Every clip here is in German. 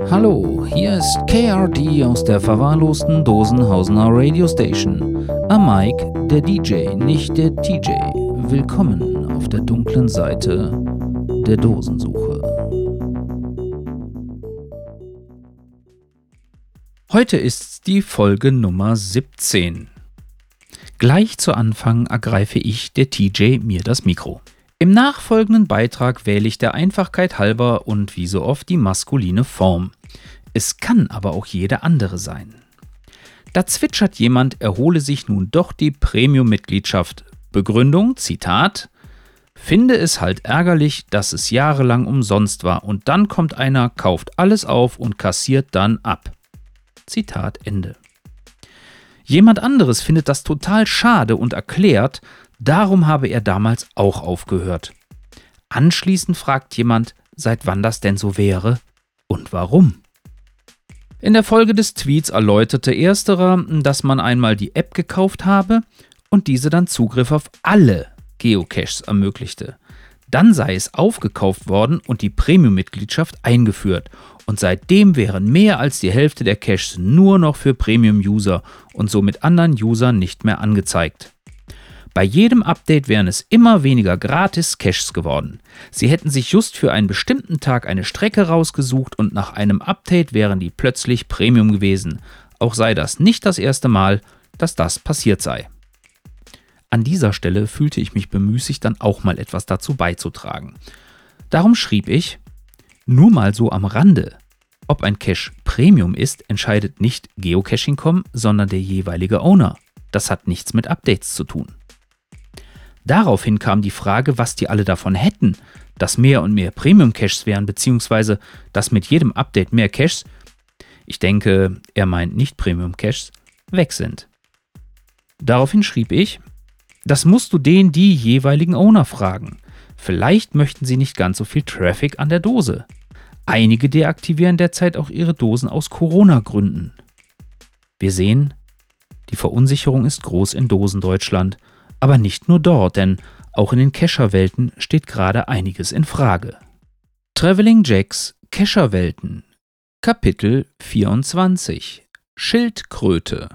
Hallo, hier ist KRD aus der verwahrlosten Dosenhausener Radio Station. Am Mike der DJ, nicht der TJ. Willkommen auf der dunklen Seite der Dosensuche. Heute ist die Folge Nummer 17. Gleich zu Anfang ergreife ich, der TJ, mir das Mikro. Im nachfolgenden Beitrag wähle ich der Einfachkeit halber und wie so oft die maskuline Form. Es kann aber auch jede andere sein. Da zwitschert jemand, er hole sich nun doch die Premium-Mitgliedschaft. Begründung, Zitat: Finde es halt ärgerlich, dass es jahrelang umsonst war und dann kommt einer, kauft alles auf und kassiert dann ab. Zitat Ende. Jemand anderes findet das total schade und erklärt, darum habe er damals auch aufgehört. Anschließend fragt jemand, seit wann das denn so wäre und warum. In der Folge des Tweets erläuterte ersterer, dass man einmal die App gekauft habe und diese dann Zugriff auf alle Geocaches ermöglichte. Dann sei es aufgekauft worden und die Premium-Mitgliedschaft eingeführt. Und seitdem wären mehr als die Hälfte der Caches nur noch für Premium-User und somit anderen Usern nicht mehr angezeigt. Bei jedem Update wären es immer weniger Gratis-Caches geworden. Sie hätten sich just für einen bestimmten Tag eine Strecke rausgesucht und nach einem Update wären die plötzlich Premium gewesen. Auch sei das nicht das erste Mal, dass das passiert sei. An dieser Stelle fühlte ich mich bemüßigt, dann auch mal etwas dazu beizutragen. Darum schrieb ich: Nur mal so am Rande. Ob ein Cache Premium ist, entscheidet nicht Geocaching.com, sondern der jeweilige Owner. Das hat nichts mit Updates zu tun. Daraufhin kam die Frage, was die alle davon hätten, dass mehr und mehr Premium-Caches wären, beziehungsweise dass mit jedem Update mehr Caches, ich denke, er meint nicht Premium-Caches, weg sind. Daraufhin schrieb ich: Das musst du die jeweiligen Owner fragen. Vielleicht möchten sie nicht ganz so viel Traffic an der Dose. Einige deaktivieren derzeit auch ihre Dosen aus Corona-Gründen. Wir sehen, die Verunsicherung ist groß in Dosendeutschland, aber nicht nur dort, denn auch in den Cacher-Welten steht gerade einiges in Frage. Traveling Jacks Cacher-Welten Kapitel 24 Schildkröte.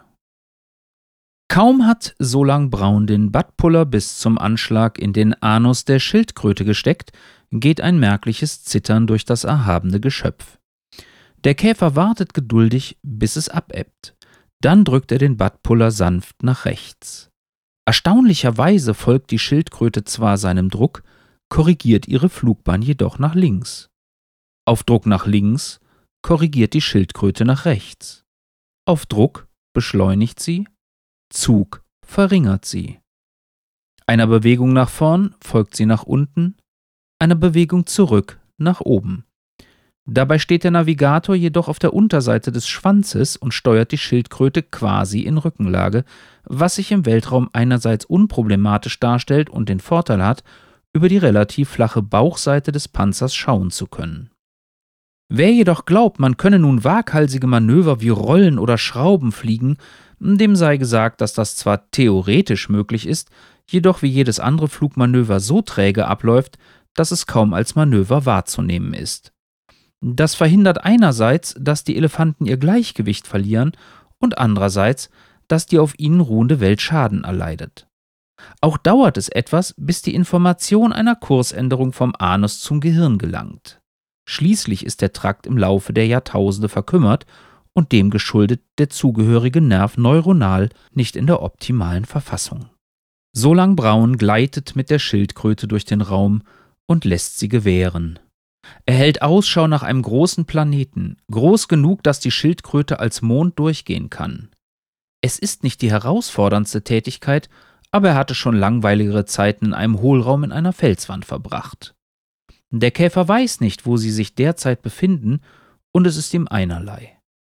Kaum hat Solang Braun den Buttpuller bis zum Anschlag in den Anus der Schildkröte gesteckt, geht ein merkliches Zittern durch das erhabene Geschöpf. Der Käfer wartet geduldig, bis es abebbt. Dann drückt er den Buttpuller sanft nach rechts. Erstaunlicherweise folgt die Schildkröte zwar seinem Druck, korrigiert ihre Flugbahn jedoch nach links. Auf Druck nach links korrigiert die Schildkröte nach rechts. Auf Druck beschleunigt sie, Zug verringert sie. Einer Bewegung nach vorn folgt sie nach unten, einer Bewegung zurück nach oben. Dabei steht der Navigator jedoch auf der Unterseite des Schwanzes und steuert die Schildkröte quasi in Rückenlage, was sich im Weltraum einerseits unproblematisch darstellt und den Vorteil hat, über die relativ flache Bauchseite des Panzers schauen zu können. Wer jedoch glaubt, man könne nun waghalsige Manöver wie Rollen oder Schrauben fliegen, dem sei gesagt, dass das zwar theoretisch möglich ist, jedoch wie jedes andere Flugmanöver so träge abläuft, dass es kaum als Manöver wahrzunehmen ist. Das verhindert einerseits, dass die Elefanten ihr Gleichgewicht verlieren und andererseits, dass die auf ihnen ruhende Welt Schaden erleidet. Auch dauert es etwas, bis die Information einer Kursänderung vom Anus zum Gehirn gelangt. Schließlich ist der Trakt im Laufe der Jahrtausende verkümmert und dem geschuldet der zugehörige Nerv neuronal nicht in der optimalen Verfassung. Solang Braun gleitet mit der Schildkröte durch den Raum und lässt sie gewähren. Er hält Ausschau nach einem großen Planeten, groß genug, dass die Schildkröte als Mond durchgehen kann. Es ist nicht die herausforderndste Tätigkeit, aber er hatte schon langweiligere Zeiten in einem Hohlraum in einer Felswand verbracht. Der Käfer weiß nicht, wo sie sich derzeit befinden, und es ist ihm einerlei.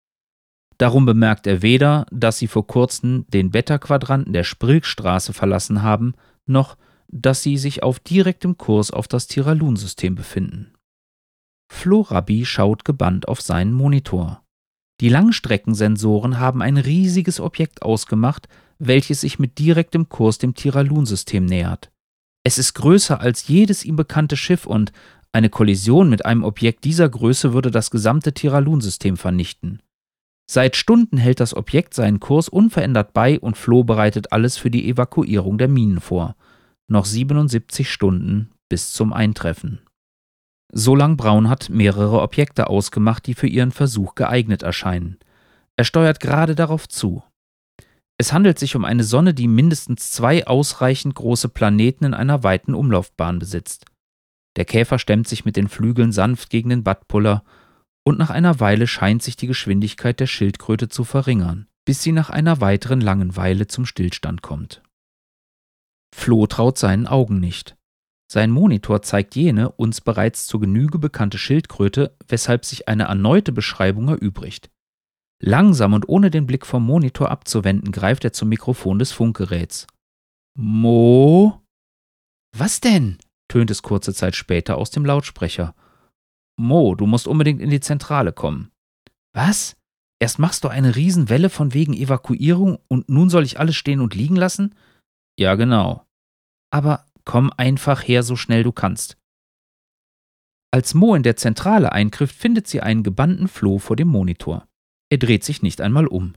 Darum bemerkt er weder, dass sie vor kurzem den Beta-Quadranten der Sprilkstraße verlassen haben, noch, dass sie sich auf direktem Kurs auf das Tiralun-System befinden. Florabi schaut gebannt auf seinen Monitor. Die Langstreckensensoren haben ein riesiges Objekt ausgemacht, welches sich mit direktem Kurs dem Tiralun-System nähert. Es ist größer als jedes ihm bekannte Schiff und, Eine Kollision mit einem Objekt dieser Größe würde das gesamte Tiralun-System vernichten. Seit Stunden hält das Objekt seinen Kurs unverändert bei und Flo bereitet alles für die Evakuierung der Minen vor. Noch 77 Stunden bis zum Eintreffen. Solang Braun hat mehrere Objekte ausgemacht, die für ihren Versuch geeignet erscheinen. Er steuert gerade darauf zu. Es handelt sich um eine Sonne, die mindestens 2 ausreichend große Planeten in einer weiten Umlaufbahn besitzt. Der Käfer stemmt sich mit den Flügeln sanft gegen den Buttpuller und nach einer Weile scheint sich die Geschwindigkeit der Schildkröte zu verringern, bis sie nach einer weiteren langen Weile zum Stillstand kommt. Flo traut seinen Augen nicht. Sein Monitor zeigt jene uns bereits zur Genüge bekannte Schildkröte, weshalb sich eine erneute Beschreibung erübrigt. Langsam und ohne den Blick vom Monitor abzuwenden, greift er zum Mikrofon des Funkgeräts. Mo? Was denn? Tönt es kurze Zeit später aus dem Lautsprecher. Mo, du musst unbedingt in die Zentrale kommen. Was? Erst machst du eine Riesenwelle von wegen Evakuierung und nun soll ich alles stehen und liegen lassen? Ja, genau. Aber komm einfach her, so schnell du kannst. Als Mo in der Zentrale eintrifft, findet sie einen gebannten Flo vor dem Monitor. Er dreht sich nicht einmal um.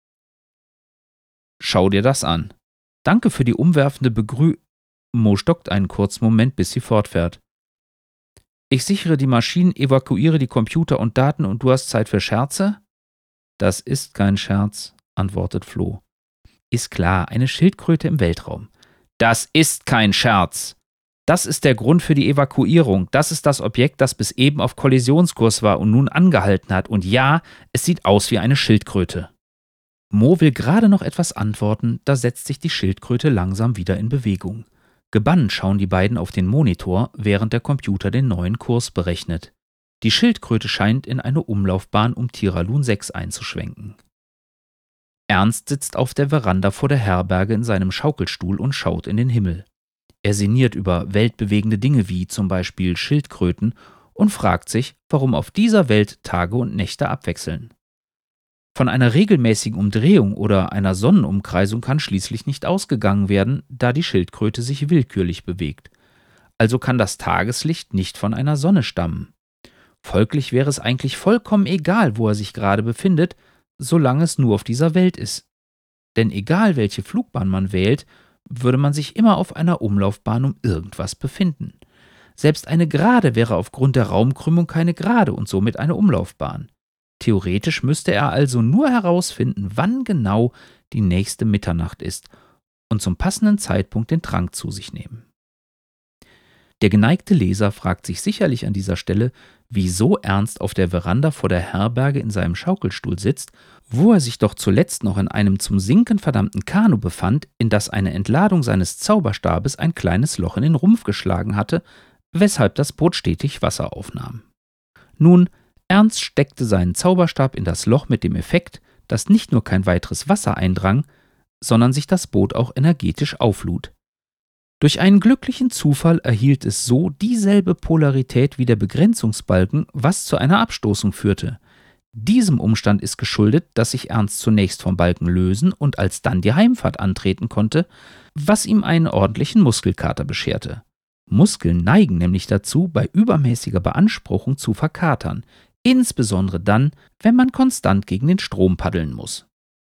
Schau dir das an. Danke für die umwerfende Mo stockt einen kurzen Moment, bis sie fortfährt. Ich sichere die Maschinen, evakuiere die Computer und Daten und du hast Zeit für Scherze? Das ist kein Scherz, antwortet Flo. Ist klar, eine Schildkröte im Weltraum. Das ist kein Scherz. Das ist der Grund für die Evakuierung. Das ist das Objekt, das bis eben auf Kollisionskurs war und nun angehalten hat. Und ja, es sieht aus wie eine Schildkröte. Mo will gerade noch etwas antworten, da setzt sich die Schildkröte langsam wieder in Bewegung. Gebannt schauen die beiden auf den Monitor, während der Computer den neuen Kurs berechnet. Die Schildkröte scheint in eine Umlaufbahn um Tiralun 6 einzuschwenken. Ernst sitzt auf der Veranda vor der Herberge in seinem Schaukelstuhl und schaut in den Himmel. Er sinniert über weltbewegende Dinge wie zum Beispiel Schildkröten und fragt sich, warum auf dieser Welt Tage und Nächte abwechseln. Von einer regelmäßigen Umdrehung oder einer Sonnenumkreisung kann schließlich nicht ausgegangen werden, da die Schildkröte sich willkürlich bewegt. Also kann das Tageslicht nicht von einer Sonne stammen. Folglich wäre es eigentlich vollkommen egal, wo er sich gerade befindet, solange es nur auf dieser Welt ist. Denn egal welche Flugbahn man wählt, würde man sich immer auf einer Umlaufbahn um irgendwas befinden. Selbst eine Gerade wäre aufgrund der Raumkrümmung keine Gerade und somit eine Umlaufbahn. Theoretisch müsste er also nur herausfinden, wann genau die nächste Mitternacht ist und zum passenden Zeitpunkt den Trank zu sich nehmen. Der geneigte Leser fragt sich sicherlich an dieser Stelle, wieso Ernst auf der Veranda vor der Herberge in seinem Schaukelstuhl sitzt, wo er sich doch zuletzt noch in einem zum Sinken verdammten Kanu befand, in das eine Entladung seines Zauberstabes ein kleines Loch in den Rumpf geschlagen hatte, weshalb das Boot stetig Wasser aufnahm. Nun, Ernst steckte seinen Zauberstab in das Loch mit dem Effekt, dass nicht nur kein weiteres Wasser eindrang, sondern sich das Boot auch energetisch auflud. Durch einen glücklichen Zufall erhielt es so dieselbe Polarität wie der Begrenzungsbalken, was zu einer Abstoßung führte. Diesem Umstand ist geschuldet, dass sich Ernst zunächst vom Balken lösen und alsdann die Heimfahrt antreten konnte, was ihm einen ordentlichen Muskelkater bescherte. Muskeln neigen nämlich dazu, bei übermäßiger Beanspruchung zu verkatern, insbesondere dann, wenn man konstant gegen den Strom paddeln muss.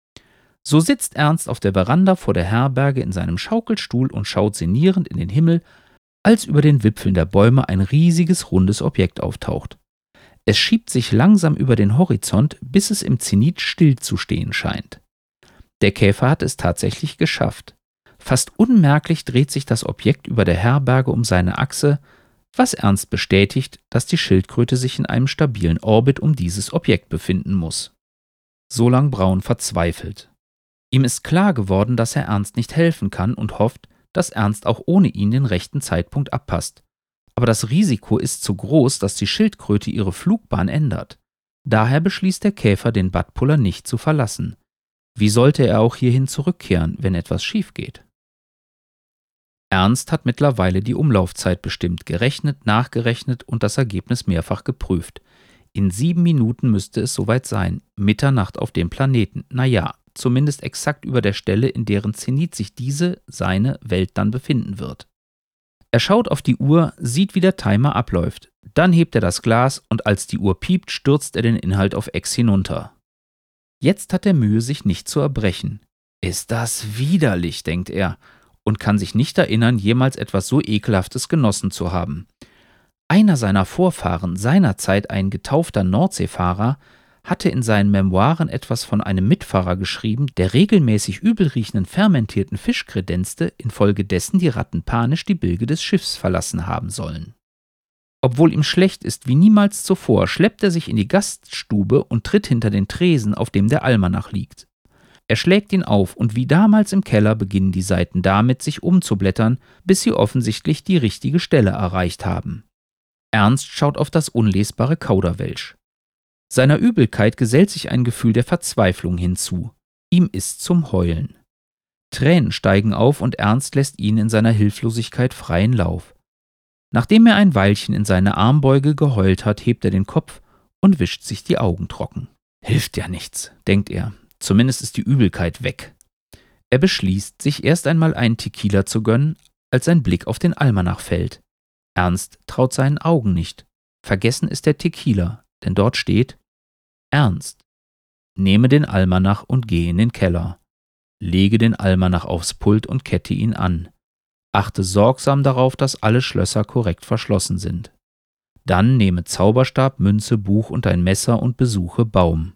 So sitzt Ernst auf der Veranda vor der Herberge in seinem Schaukelstuhl und schaut sinnierend in den Himmel, als über den Wipfeln der Bäume ein riesiges, rundes Objekt auftaucht. Es schiebt sich langsam über den Horizont, bis es im Zenit stillzustehen scheint. Der Käfer hat es tatsächlich geschafft. Fast unmerklich dreht sich das Objekt über der Herberge um seine Achse, was Ernst bestätigt, dass die Schildkröte sich in einem stabilen Orbit um dieses Objekt befinden muss. Solang Braun verzweifelt. Ihm ist klar geworden, dass er Ernst nicht helfen kann und hofft, dass Ernst auch ohne ihn den rechten Zeitpunkt abpasst. Aber das Risiko ist zu groß, dass die Schildkröte ihre Flugbahn ändert. Daher beschließt der Käfer, den Buttpuller nicht zu verlassen. Wie sollte er auch hierhin zurückkehren, wenn etwas schief geht? Ernst hat mittlerweile die Umlaufzeit bestimmt, gerechnet, nachgerechnet und das Ergebnis mehrfach geprüft. In 7 Minuten müsste es soweit sein, Mitternacht auf dem Planeten. Naja, zumindest exakt über der Stelle, in deren Zenit sich diese, seine Welt dann befinden wird. Er schaut auf die Uhr, sieht, wie der Timer abläuft. Dann hebt er das Glas und als die Uhr piept, stürzt er den Inhalt auf Ex hinunter. Jetzt hat er Mühe, sich nicht zu erbrechen. Ist das widerlich, denkt er, und kann sich nicht erinnern, jemals etwas so Ekelhaftes genossen zu haben. Einer seiner Vorfahren, seinerzeit ein getaufter Nordseefahrer, hatte in seinen Memoiren etwas von einem Mitfahrer geschrieben, der regelmäßig übelriechenden fermentierten Fisch kredenzte, infolgedessen die Ratten panisch die Bilge des Schiffs verlassen haben sollen. Obwohl ihm schlecht ist wie niemals zuvor, schleppt er sich in die Gaststube und tritt hinter den Tresen, auf dem der Almanach liegt. Er schlägt ihn auf und wie damals im Keller beginnen die Seiten damit, sich umzublättern, bis sie offensichtlich die richtige Stelle erreicht haben. Ernst schaut auf das unlesbare Kauderwelsch. Seiner Übelkeit gesellt sich ein Gefühl der Verzweiflung hinzu. Ihm ist zum Heulen. Tränen steigen auf und Ernst lässt ihn in seiner Hilflosigkeit freien Lauf. Nachdem er ein Weilchen in seine Armbeuge geheult hat, hebt er den Kopf und wischt sich die Augen trocken. Hilft ja nichts, denkt er. Zumindest ist die Übelkeit weg. Er beschließt, sich erst einmal einen Tequila zu gönnen, als sein Blick auf den Almanach fällt. Ernst traut seinen Augen nicht. Vergessen ist der Tequila, denn dort steht: Ernst, nehme den Almanach und geh in den Keller. Lege den Almanach aufs Pult und kette ihn an. Achte sorgsam darauf, dass alle Schlösser korrekt verschlossen sind. Dann nehme Zauberstab, Münze, Buch und ein Messer und besuche Baum.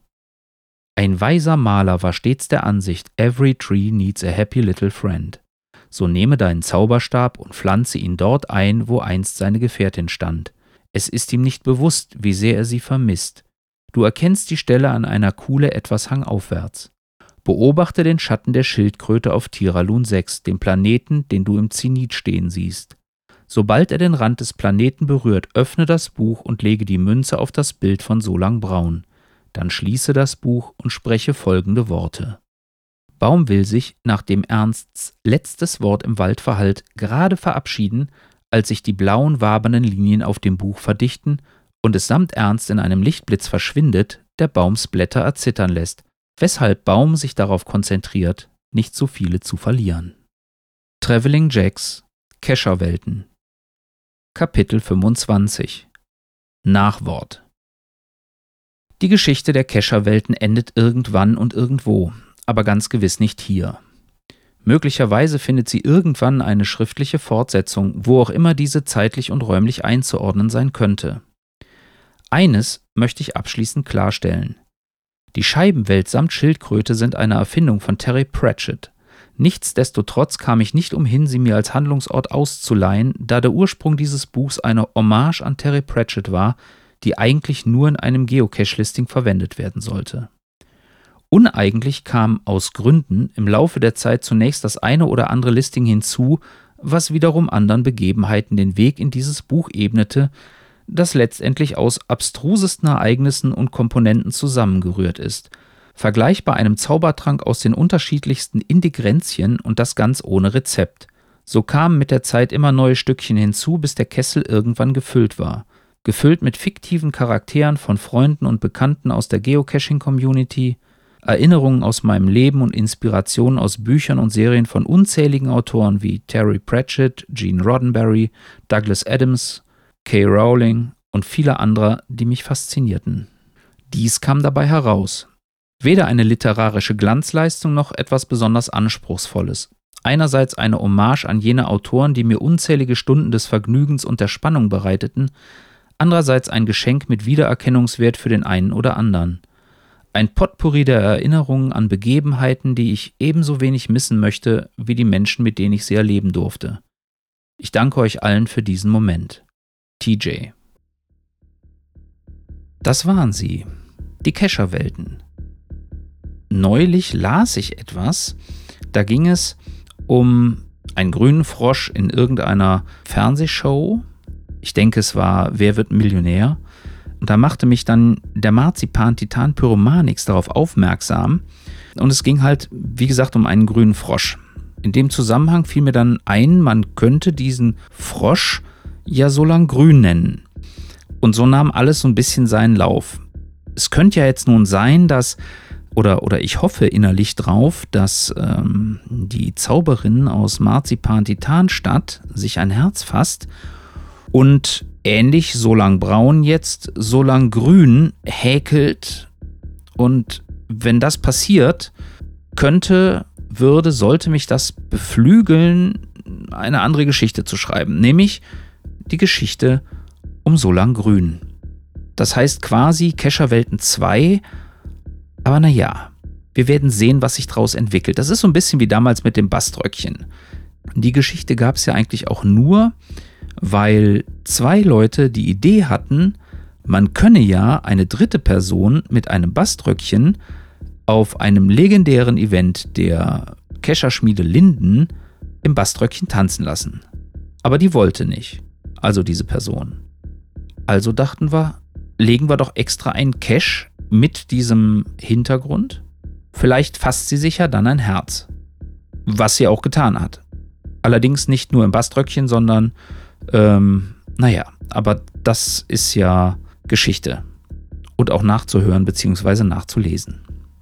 Ein weiser Maler war stets der Ansicht, every tree needs a happy little friend. So nehme deinen Zauberstab und pflanze ihn dort ein, wo einst seine Gefährtin stand. Es ist ihm nicht bewusst, wie sehr er sie vermisst. Du erkennst die Stelle an einer Kuhle etwas hangaufwärts. Beobachte den Schatten der Schildkröte auf Tiralun 6, dem Planeten, den du im Zenit stehen siehst. Sobald er den Rand des Planeten berührt, öffne das Buch und lege die Münze auf das Bild von Solang Braun. Dann schließe das Buch und spreche folgende Worte. Baum will sich, nachdem Ernsts letztes Wort im Wald verhallt, gerade verabschieden, als sich die blauen, wabernden Linien auf dem Buch verdichten und es samt Ernst in einem Lichtblitz verschwindet, der Baums Blätter erzittern lässt, weshalb Baum sich darauf konzentriert, nicht so viele zu verlieren. Traveling Jacks, Kescherwelten. Kapitel 25. Nachwort. Die Geschichte der Kescherwelten endet irgendwann und irgendwo, aber ganz gewiss nicht hier. Möglicherweise findet sie irgendwann eine schriftliche Fortsetzung, wo auch immer diese zeitlich und räumlich einzuordnen sein könnte. Eines möchte ich abschließend klarstellen. Die Scheibenwelt samt Schildkröte sind eine Erfindung von Terry Pratchett. Nichtsdestotrotz kam ich nicht umhin, sie mir als Handlungsort auszuleihen, da der Ursprung dieses Buchs eine Hommage an Terry Pratchett war, die eigentlich nur in einem Geocache-Listing verwendet werden sollte. Uneigentlich kam aus Gründen im Laufe der Zeit zunächst das eine oder andere Listing hinzu, was wiederum anderen Begebenheiten den Weg in dieses Buch ebnete, das letztendlich aus abstrusesten Ereignissen und Komponenten zusammengerührt ist, vergleichbar einem Zaubertrank aus den unterschiedlichsten Indigrenzien und das ganz ohne Rezept. So kamen mit der Zeit immer neue Stückchen hinzu, bis der Kessel irgendwann gefüllt war. Gefüllt mit fiktiven Charakteren von Freunden und Bekannten aus der Geocaching-Community, Erinnerungen aus meinem Leben und Inspirationen aus Büchern und Serien von unzähligen Autoren wie Terry Pratchett, Gene Roddenberry, Douglas Adams, K. Rowling und viele andere, die mich faszinierten. Dies kam dabei heraus. Weder eine literarische Glanzleistung noch etwas besonders Anspruchsvolles. Einerseits eine Hommage an jene Autoren, die mir unzählige Stunden des Vergnügens und der Spannung bereiteten, andererseits ein Geschenk mit Wiedererkennungswert für den einen oder anderen. Ein Potpourri der Erinnerungen an Begebenheiten, die ich ebenso wenig missen möchte, wie die Menschen, mit denen ich sie erleben durfte. Ich danke euch allen für diesen Moment. TJ. Das waren sie, die Kescherwelten. Neulich las ich etwas, da ging es um einen grünen Frosch in irgendeiner Fernsehshow. Ich denke, es war Wer wird Millionär? Und da machte mich dann der Marzipan-Titan Pyromanix darauf aufmerksam. Und es ging halt, wie gesagt, um einen grünen Frosch. In dem Zusammenhang fiel mir dann ein, man könnte diesen Frosch ja Solang Grün nennen. Und so nahm alles so ein bisschen seinen Lauf. Es könnte ja jetzt nun sein, dass oder ich hoffe innerlich drauf, dass die Zauberin aus Marzipan-Titanstadt sich ein Herz fasst und ähnlich Solang Braun jetzt Solang Grün häkelt. Und wenn das passiert, sollte mich das beflügeln, eine andere Geschichte zu schreiben, nämlich die Geschichte um Solang Grün. Das heißt quasi Kescherwelten 2, aber naja, wir werden sehen, was sich daraus entwickelt. Das ist so ein bisschen wie damals mit dem Baströckchen. Die Geschichte gab es ja eigentlich auch nur, weil 2 Leute die Idee hatten, man könne ja eine dritte Person mit einem Baströckchen auf einem legendären Event der Kescherschmiede Linden im Baströckchen tanzen lassen. Aber die wollte nicht, also diese Person. Also dachten wir, legen wir doch extra einen Cache mit diesem Hintergrund. Vielleicht fasst sie sich ja dann ein Herz. Was sie auch getan hat. Allerdings nicht nur im Baströckchen, sondern, aber das ist ja Geschichte. Und auch nachzuhören bzw. nachzulesen.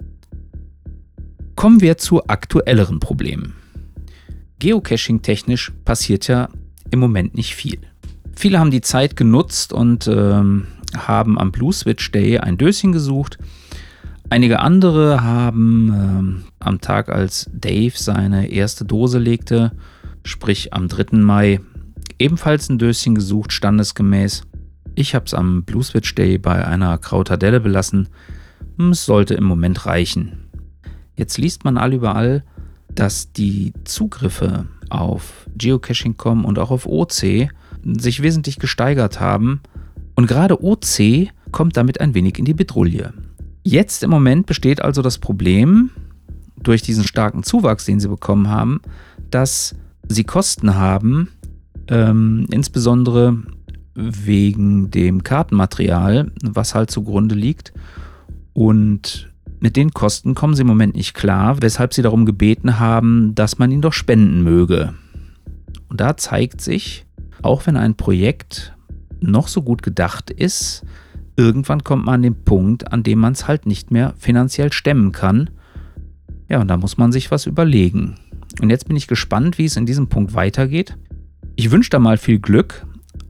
Kommen wir zu aktuelleren Problemen. Geocaching-technisch passiert ja im Moment nicht viel. Viele haben die Zeit genutzt und haben am Blue Switch Day ein Döschen gesucht. Einige andere haben am Tag, als Dave seine erste Dose legte, sprich am 3. Mai, ebenfalls ein Döschen gesucht, standesgemäß. Ich habe es am Blue Switch Day bei einer Krautadelle belassen. Es sollte im Moment reichen. Jetzt liest man überall, dass die Zugriffe auf Geocaching.com und auch auf OC sich wesentlich gesteigert haben. Und gerade OC kommt damit ein wenig in die Bedrulle. Jetzt im Moment besteht also das Problem, durch diesen starken Zuwachs, den sie bekommen haben, dass sie Kosten haben, insbesondere wegen dem Kartenmaterial, was halt zugrunde liegt. Und mit den Kosten kommen sie im Moment nicht klar, weshalb sie darum gebeten haben, dass man ihn doch spenden möge. Und da zeigt sich, auch wenn ein Projekt noch so gut gedacht ist, irgendwann kommt man an den Punkt, an dem man es halt nicht mehr finanziell stemmen kann. Ja, und da muss man sich was überlegen. Und jetzt bin ich gespannt, wie es in diesem Punkt weitergeht. Ich wünsche da mal viel Glück,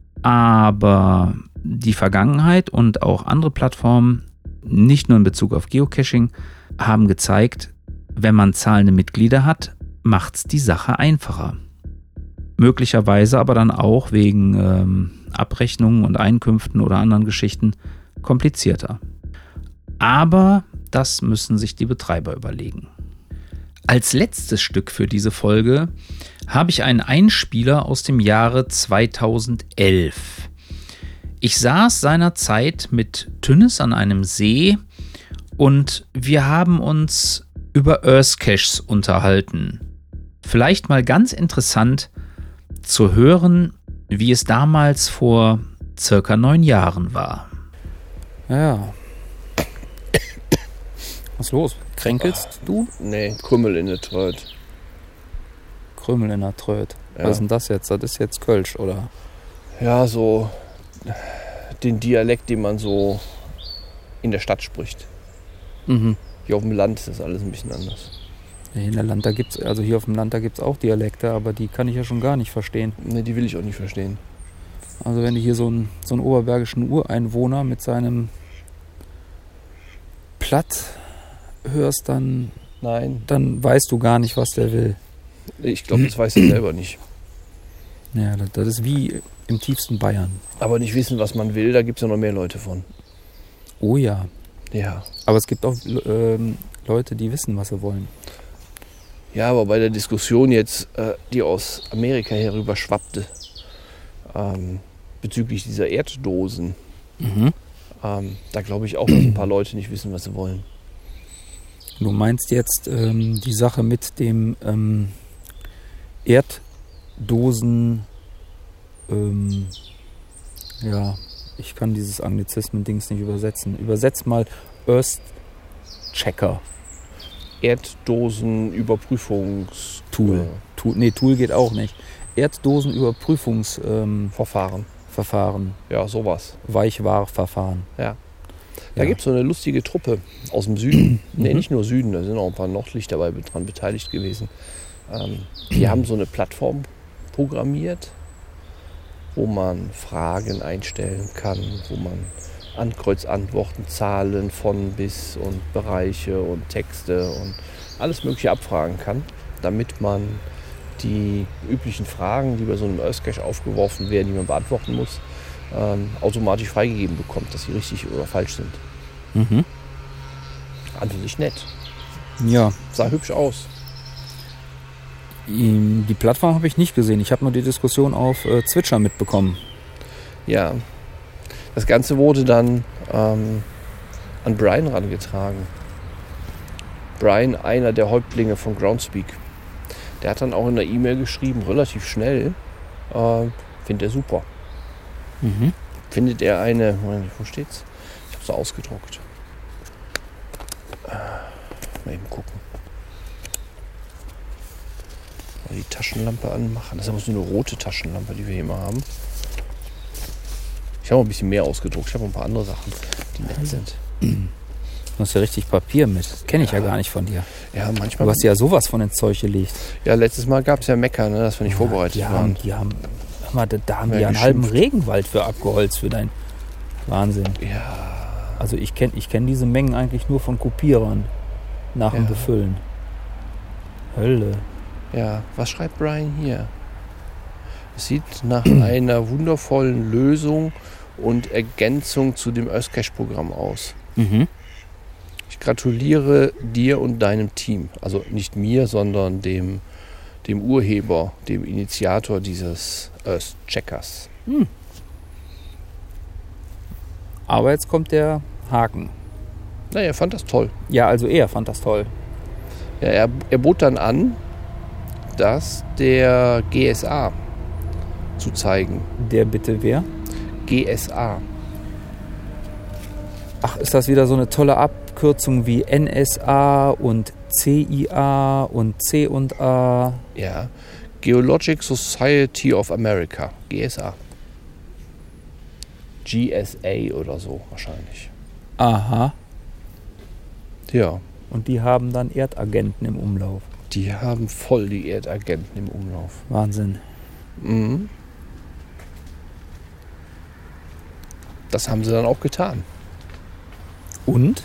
aber die Vergangenheit und auch andere Plattformen, nicht nur in Bezug auf Geocaching, haben gezeigt, wenn man zahlende Mitglieder hat, macht es die Sache einfacher. Möglicherweise aber dann auch wegen Abrechnungen und Einkünften oder anderen Geschichten komplizierter. Aber das müssen sich die Betreiber überlegen. Als letztes Stück für diese Folge habe ich einen Einspieler aus dem Jahre 2011. Ich saß seinerzeit mit Tünnes an einem See und wir haben uns über Earth Caches unterhalten. Vielleicht mal ganz interessant zu hören, wie es damals vor circa 9 Jahren war. Ja. Was ist los? Kränkelst du? Nee, Krümmel in der Tröd. Krümel in der Tröd. Ja. Was ist denn das jetzt? Das ist jetzt Kölsch, oder? Ja, so den Dialekt, den man so in der Stadt spricht. Mhm. Hier auf dem Land ist das alles ein bisschen anders. Hier auf dem Land, da gibt's auch Dialekte, aber die kann ich ja schon gar nicht verstehen. Ne, die will ich auch nicht verstehen. Also wenn du hier so einen oberbergischen Ureinwohner mit seinem Platt hörst, dann weißt du gar nicht, was der will. Ich glaube, das weiß er selber nicht. Ja, das ist wie im tiefsten Bayern. Aber nicht wissen, was man will, da gibt es ja noch mehr Leute von. Oh ja. Ja. Aber es gibt auch Leute, die wissen, was sie wollen. Ja, aber bei der Diskussion jetzt, die aus Amerika herüber schwappte, bezüglich dieser Erddosen, da glaube ich auch, dass ein paar Leute nicht wissen, was sie wollen. Du meinst jetzt die Sache mit dem Erddosen, ich kann dieses Anglizismen-Dings nicht übersetzen. Übersetz mal Earth-Checker. Erddosenüberprüfungstool. Tool geht auch nicht. Erddosenüberprüfungsverfahren. Ja, sowas. Weichwarverfahren. Ja. Da gibt es so eine lustige Truppe aus dem Süden. Nee, nicht nur Süden, da sind auch ein paar Nordlichter dabei dran beteiligt gewesen. Die haben so eine Plattform programmiert, wo man Fragen einstellen kann, wo man Ankreuzantworten, Zahlen von bis und Bereiche und Texte und alles Mögliche abfragen kann, damit man die üblichen Fragen, die bei so einem Earth Cache aufgeworfen werden, die man beantworten muss, automatisch freigegeben bekommt, dass sie richtig oder falsch sind. Mhm. An sich nett. Ja, Sah hübsch aus. die Plattform habe ich nicht gesehen. Ich habe nur die Diskussion auf Twitcher mitbekommen. Ja. Das Ganze wurde dann an Brian herangetragen. Brian, einer der Häuptlinge von Groundspeak. Der hat dann auch in der E-Mail geschrieben, relativ schnell, findet er super. Mhm. Findet er eine, wo steht's? Ich habe es ausgedruckt. Mal eben gucken. Mal die Taschenlampe anmachen. Das ist aber so eine rote Taschenlampe, die wir hier mal haben. Ich habe ein bisschen mehr ausgedruckt. Ich habe ein paar andere Sachen, die nett sind. Du hast ja richtig Papier mit. Das kenne ich ja gar nicht von dir. Ja, manchmal. Du hast ja sowas von ins Zeug gelegt. Ja, letztes Mal gab es ja Mecker, ne, dass wir nicht vorbereitet waren. Da haben Ja, die einen halben geschimpft. Regenwald für abgeholzt für dein Wahnsinn. Ja, Also ich kenn diese Mengen eigentlich nur von Kopierern nach dem Ja. Befüllen. Hölle. ja. Was schreibt Brian hier? Es sieht nach einer wundervollen Lösung und Ergänzung zu dem Earth Cache Programm aus. Mhm. Ich gratuliere dir und deinem Team. Also nicht mir, sondern dem Urheber, dem Initiator dieses Earth Checkers. Aber jetzt kommt der Haken. Naja, er fand das toll. Ja, also er fand das toll. Ja, er bot dann an, das der GSA zu zeigen. Der bitte wer? GSA. Ach, ist das wieder so eine tolle Abkürzung wie NSA und CIA und C&A? Ja. Geologic Society of America. GSA. GSA oder so wahrscheinlich. Aha. Ja. Und die haben dann Erdagenten im Umlauf. Die haben voll die Erdagenten im Umlauf. Wahnsinn. Mhm. Das haben sie dann auch getan. Und?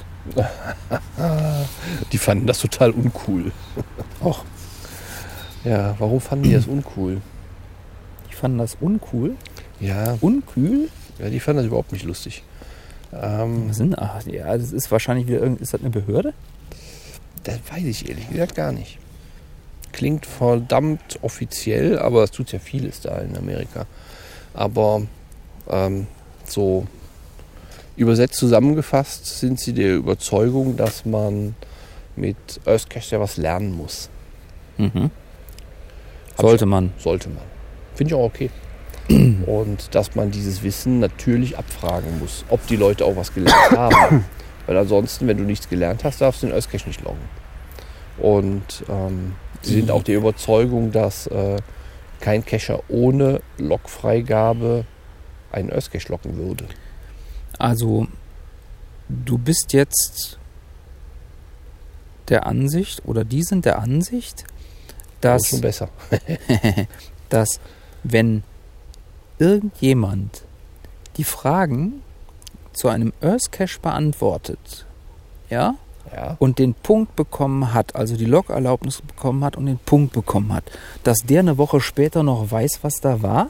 Die fanden das total uncool. Och, Ja, warum fanden die das uncool? die fanden das uncool. Ja, Unkühl? ja, die fanden das überhaupt nicht lustig. Was sind? Ach, ja, das ist wahrscheinlich wieder ist das eine Behörde? Das weiß ich ehrlich gesagt gar nicht. Klingt verdammt offiziell, aber es tut ja vieles da in Amerika. Aber so übersetzt zusammengefasst sind sie der Überzeugung, dass man mit Earth Cache ja was lernen muss. Mhm. Sollte man. Sollte man. Finde ich auch okay. Und dass man dieses Wissen natürlich abfragen muss, ob die Leute auch was gelernt haben. Weil ansonsten, wenn du nichts gelernt hast, darfst du den Earth Cache nicht loggen. Und sie sind auch der Überzeugung, dass kein Cacher ohne Logfreigabe einen Earth Cache loggen würde. Also, du bist jetzt der Ansicht, oder die sind der Ansicht, Das ist dass, schon besser. dass wenn irgendjemand die Fragen zu einem Earth Cache beantwortet, ja, Ja. und den Punkt bekommen hat, also die Log-Erlaubnis bekommen hat und den Punkt bekommen hat, dass der eine Woche später noch weiß, was da war?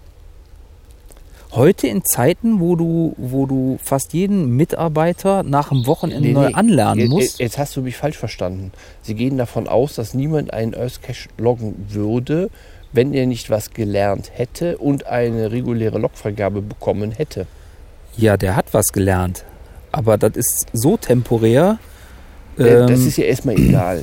Heute in Zeiten, wo du fast jeden Mitarbeiter nach dem Wochenende neu anlernen musst? Jetzt hast du mich falsch verstanden. Sie gehen davon aus, dass niemand einen Earth Cache loggen würde, wenn er nicht was gelernt hätte und eine reguläre Logfreigabe bekommen hätte. Ja, der hat was gelernt. Aber das ist so temporär. Das ist ja erstmal egal.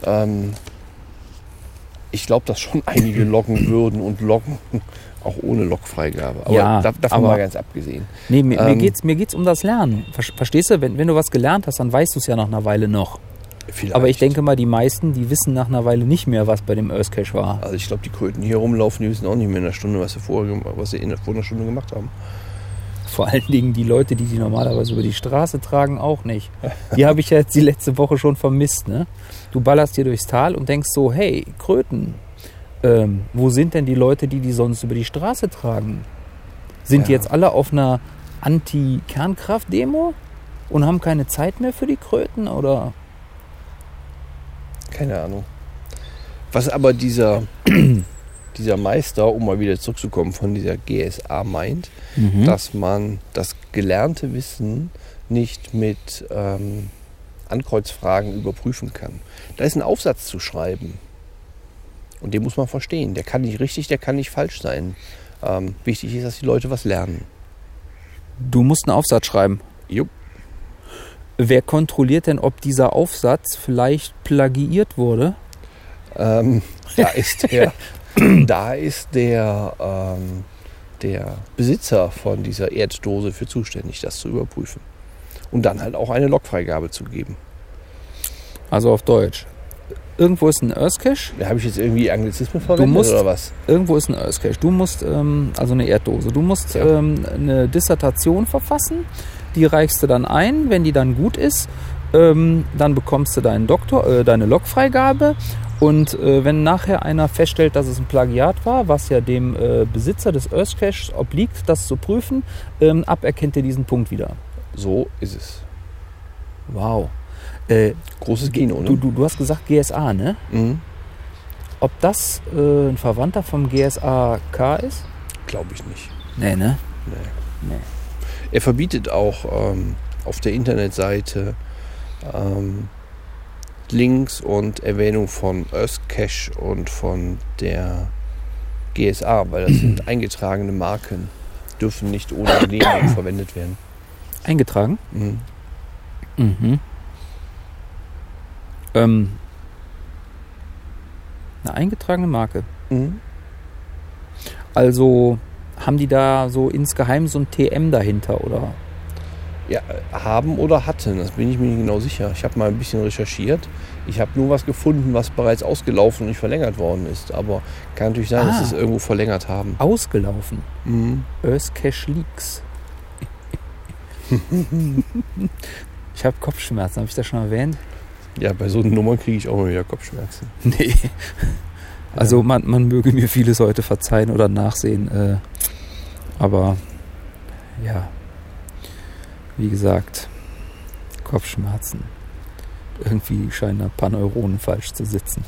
Ich glaube, dass schon einige loggen würden und loggen auch ohne Logfreigabe. Aber Ja, davon aber- mal ganz abgesehen. Nee, mir geht's um das Lernen. Verstehst du? Wenn du was gelernt hast, dann weißt du es ja nach einer Weile noch. Vielleicht. Aber ich denke mal, die meisten, die wissen nach einer Weile nicht mehr, was bei dem Earth Cache war. Also ich glaube, die Kröten, die hier rumlaufen, die wissen auch nicht mehr in einer Stunde, was sie vor einer Stunde gemacht haben. Vor allen Dingen die Leute, die normalerweise über die Straße tragen, auch nicht. Die habe ich ja jetzt die letzte Woche schon vermisst. Ne? Du ballerst hier durchs Tal und denkst so, hey, Kröten, wo sind denn die Leute, die sonst über die Straße tragen? Sind die jetzt alle auf einer Anti-Kernkraft-Demo und haben keine Zeit mehr für die Kröten? Oder? Keine Ahnung. Was aber dieser Meister, um mal wieder zurückzukommen, von dieser GSA meint, dass man das gelernte Wissen nicht mit Ankreuzfragen überprüfen kann. Da ist ein Aufsatz zu schreiben. Und den muss man verstehen. Der kann nicht richtig, der kann nicht falsch sein. Wichtig ist, dass die Leute was lernen. Du musst einen Aufsatz schreiben. Jupp. Wer kontrolliert denn, ob dieser Aufsatz vielleicht plagiiert wurde? Da ist der Besitzer von dieser Erddose für zuständig, das zu überprüfen. Und dann halt auch eine Logfreigabe zu geben. Also auf Deutsch. Irgendwo ist ein Earth Cache. Da habe ich jetzt irgendwie Anglizismen verwendet oder was? Irgendwo ist ein Earth Cache. Du musst, also eine Erddose, du musst eine Dissertation verfassen. Die reichst du dann ein. Wenn die dann gut ist, dann bekommst du deine Logfreigabe. Und wenn nachher einer feststellt, dass es ein Plagiat war, was ja dem Besitzer des Earth Caches obliegt, das zu prüfen, aberkennt er diesen Punkt wieder. So ist es. Wow. Großes Kino, ne? Du hast gesagt GSA, ne? Mhm. Ob das ein Verwandter vom GSA-K ist? Glaube ich nicht. Nee, ne? Nee. Er verbietet auch auf der Internetseite Links und Erwähnung von Earth Cache und von der GSA, weil das sind eingetragene Marken, dürfen nicht ohne Genehmigung verwendet werden. Eingetragen? Mhm. Mhm. Eine eingetragene Marke. Mhm. Also haben die da so insgeheim so ein TM dahinter, oder? Ja, haben oder hatten, das bin ich mir nicht genau sicher. Ich habe mal ein bisschen recherchiert. Ich habe nur was gefunden, was bereits ausgelaufen und nicht verlängert worden ist. Aber kann natürlich sein, dass sie es irgendwo verlängert haben. Ausgelaufen? Mhm. Earth Cache Leaks. Ich habe Kopfschmerzen, habe ich das schon erwähnt? Ja, bei so Nummern kriege ich auch mal wieder Kopfschmerzen. Nee. Also man möge mir vieles heute verzeihen oder nachsehen. Aber ja, wie gesagt, Kopfschmerzen. Irgendwie scheinen ein paar Neuronen falsch zu sitzen.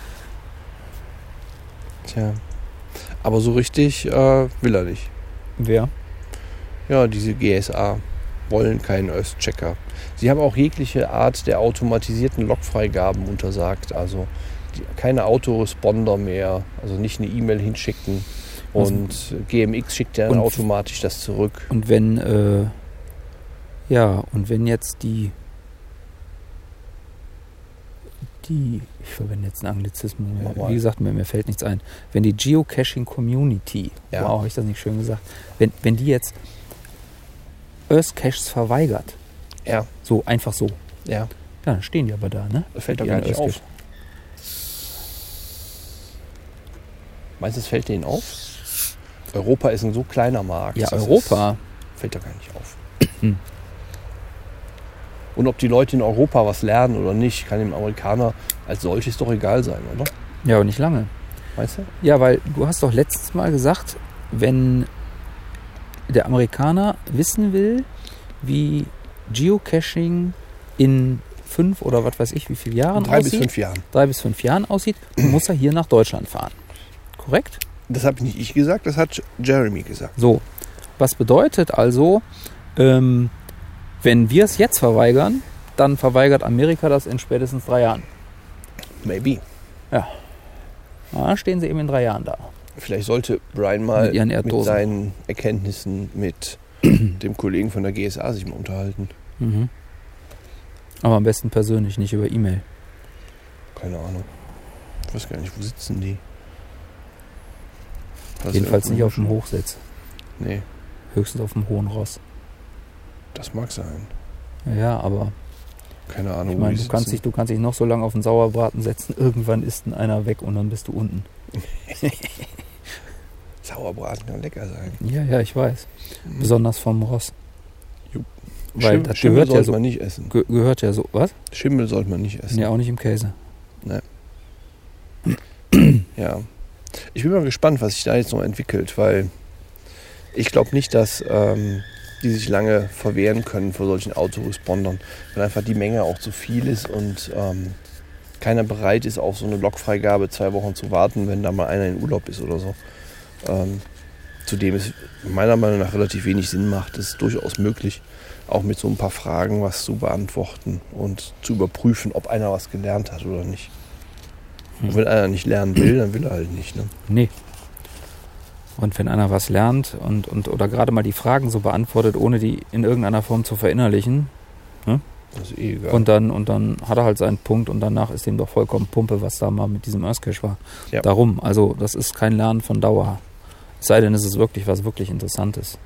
Tja, aber so richtig will er nicht. Wer? Ja, diese GSA wollen keinen Earth-Checker. Sie haben auch jegliche Art der automatisierten Logfreigaben untersagt. Also keine Autoresponder mehr, also nicht eine E-Mail hinschicken. Und GMX schickt dann automatisch das zurück. Und wenn jetzt die ich verwende jetzt einen Anglizismus, wie gesagt, mir fällt nichts ein. Wenn die Geocaching Community, wow, habe ich das nicht schön gesagt, wenn die jetzt Earth Caches verweigert, so einfach so, dann stehen die aber da, ne? Das fällt doch gar nicht auf. Meinst du, es fällt denen auf? Europa ist ein so kleiner Markt. Ja, Europa. Fällt doch gar nicht auf. Und ob die Leute in Europa was lernen oder nicht, kann dem Amerikaner als solches doch egal sein, oder? Ja, aber nicht lange. Meinst du? Ja, weil du hast doch letztes Mal gesagt, wenn der Amerikaner wissen will, wie Geocaching in 5 oder was weiß ich, wie viele Jahren aussieht. 3 bis 5 Jahren aussieht, muss er hier nach Deutschland fahren. Korrekt? Das habe nicht ich gesagt, das hat Jeremy gesagt. So, was bedeutet also, wenn wir es jetzt verweigern, dann verweigert Amerika das in spätestens 3 Jahren. Maybe. Ja. Dann stehen sie eben in 3 Jahren da. Vielleicht sollte Brian mal mit seinen Erkenntnissen mit dem Kollegen von der GSA sich mal unterhalten. Mhm. Aber am besten persönlich, nicht über E-Mail. Keine Ahnung. Ich weiß gar nicht, wo sitzen die? Jedenfalls nicht auf dem Hochsitz. Nee. Höchstens auf dem Hohen Ross. Das mag sein. Ja, aber keine Ahnung. Ich meine, du kannst dich noch so lange auf den Sauerbraten setzen, irgendwann ist einer weg und dann bist du unten. Sauerbraten kann lecker sein. Ja, ich weiß. Besonders vom Ross. Jupp. Weil das Schimmel gehört ja sollte so. man nicht essen. Gehört ja so. Was? Schimmel sollte man nicht essen. Ja, auch nicht im Käse. Ja. Ich bin mal gespannt, was sich da jetzt noch entwickelt, weil ich glaube nicht, dass die sich lange verwehren können vor solchen Autorespondern, weil einfach die Menge auch zu viel ist und keiner bereit ist, auf so eine Lokfreigabe 2 Wochen zu warten, wenn da mal einer in Urlaub ist oder so. Zudem es meiner Meinung nach relativ wenig Sinn macht. Es ist durchaus möglich, auch mit so ein paar Fragen was zu beantworten und zu überprüfen, ob einer was gelernt hat oder nicht. Und wenn einer nicht lernen will, dann will er halt nicht. Ne? Nee. Und wenn einer was lernt und oder gerade mal die Fragen so beantwortet, ohne die in irgendeiner Form zu verinnerlichen, ne? Das ist egal. Und dann hat er halt seinen Punkt und danach ist ihm doch vollkommen Pumpe, was da mal mit diesem Earthcache war. Ja. Darum, also das ist kein Lernen von Dauer. Es sei denn, es ist wirklich was wirklich Interessantes.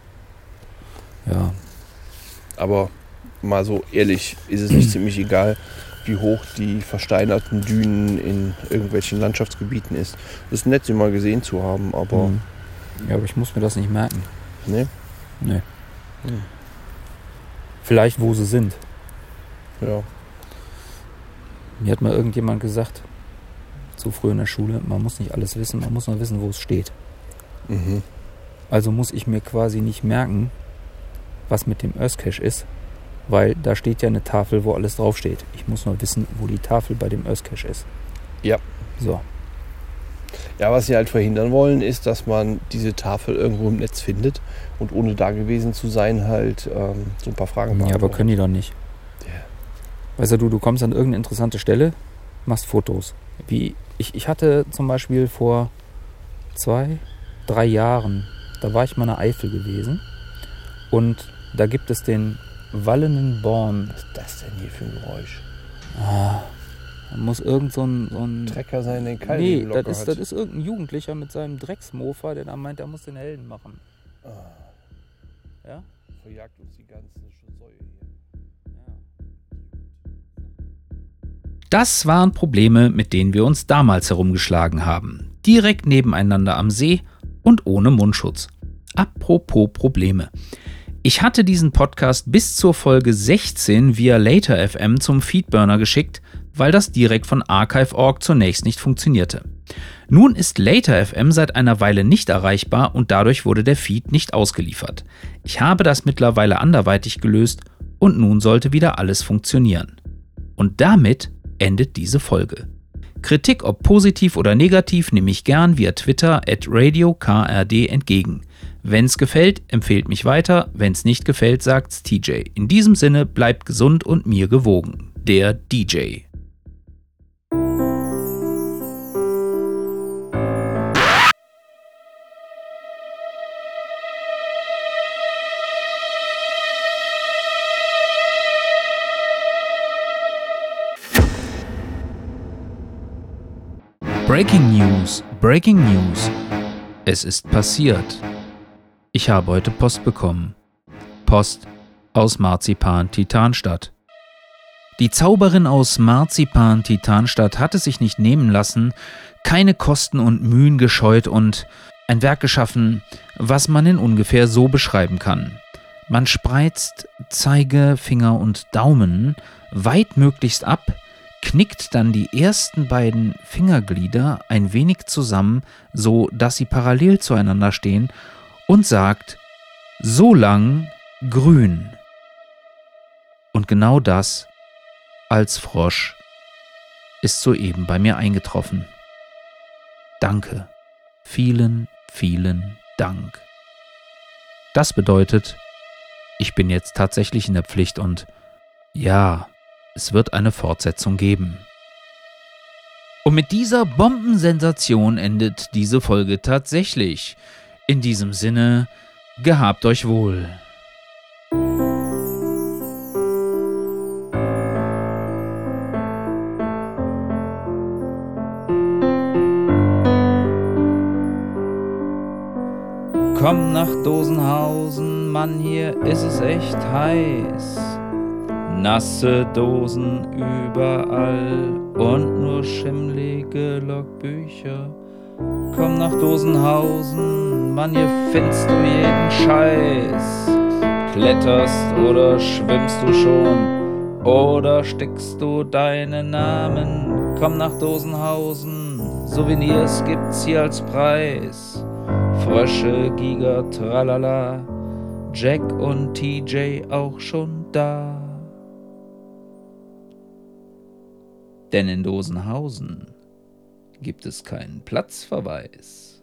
Ja. Aber mal so ehrlich, ist es nicht ziemlich egal, wie hoch die versteinerten Dünen in irgendwelchen Landschaftsgebieten ist. Das ist nett, sie mal gesehen zu haben, aber... Ja, aber ich muss mir das nicht merken. Ne? Nee. Vielleicht, wo sie sind. Ja. Mir hat mal irgendjemand gesagt, zu früh in der Schule, man muss nicht alles wissen, man muss nur wissen, wo es steht. Mhm. Also muss ich mir quasi nicht merken, was mit dem Earthcache ist, weil da steht ja eine Tafel, wo alles draufsteht. Ich muss nur wissen, wo die Tafel bei dem Earthcache ist. Ja. So. Ja, was sie halt verhindern wollen, ist, dass man diese Tafel irgendwo im Netz findet und ohne da gewesen zu sein halt so ein paar Fragen Ja, aber können die doch nicht. Ja. Weißt du, du kommst an irgendeine interessante Stelle, machst Fotos. Wie ich hatte zum Beispiel vor 2-3 Jahren, da war ich mal in der Eifel gewesen und da gibt es den Wallenenborn. Was ist das denn hier für ein Geräusch? Da muss irgend so ein Trecker sein, den Kalten Nee, locker das hat. ist irgendein Jugendlicher mit seinem Drecksmofa, der da meint, er muss den Helden machen. Ja? Verjagt uns die ganze Säue hier. Das waren Probleme, mit denen wir uns damals herumgeschlagen haben. Direkt nebeneinander am See und ohne Mundschutz. Apropos Probleme. Ich hatte diesen Podcast bis zur Folge 16 via Later FM zum Feedburner geschickt, weil das direkt von Archive.org zunächst nicht funktionierte. Nun ist Later FM seit einer Weile nicht erreichbar und dadurch wurde der Feed nicht ausgeliefert. Ich habe das mittlerweile anderweitig gelöst und nun sollte wieder alles funktionieren. Und damit endet diese Folge. Kritik, ob positiv oder negativ, nehme ich gern via Twitter @radiokrad entgegen. Wenn's gefällt, empfehlt mich weiter. Wenn's nicht gefällt, sagt's TJ. In diesem Sinne, bleibt gesund und mir gewogen. Der DJ. Breaking News, Breaking News. Es ist passiert. Ich habe heute Post bekommen. Post aus Marzipan-Titanstadt. Die Zauberin aus Marzipan-Titanstadt hat es sich nicht nehmen lassen, keine Kosten und Mühen gescheut und ein Werk geschaffen, was man in ungefähr so beschreiben kann. Man spreizt Zeige, Finger und Daumen weit möglichst ab, knickt dann die ersten beiden Fingerglieder ein wenig zusammen, so dass sie parallel zueinander stehen und sagt, so lang grün. Und genau das als Frosch ist soeben bei mir eingetroffen. Danke. Vielen, vielen Dank. Das bedeutet, ich bin jetzt tatsächlich in der Pflicht und ja, es wird eine Fortsetzung geben. Und mit dieser Bombensensation endet diese Folge tatsächlich. In diesem Sinne, gehabt euch wohl. Komm nach Dosenhausen, Mann, hier ist es echt heiß. Nasse Dosen überall und nur schimmlige Logbücher. komm nach Dosenhausen, Mann, hier findest du jeden Scheiß. Kletterst oder schwimmst du schon, oder steckst du deinen Namen? Komm nach Dosenhausen, Souvenirs gibt's hier als Preis. Frösche, Giga, tralala, Jack und TJ auch schon da. Denn in Dosenhausen gibt es keinen Platzverweis.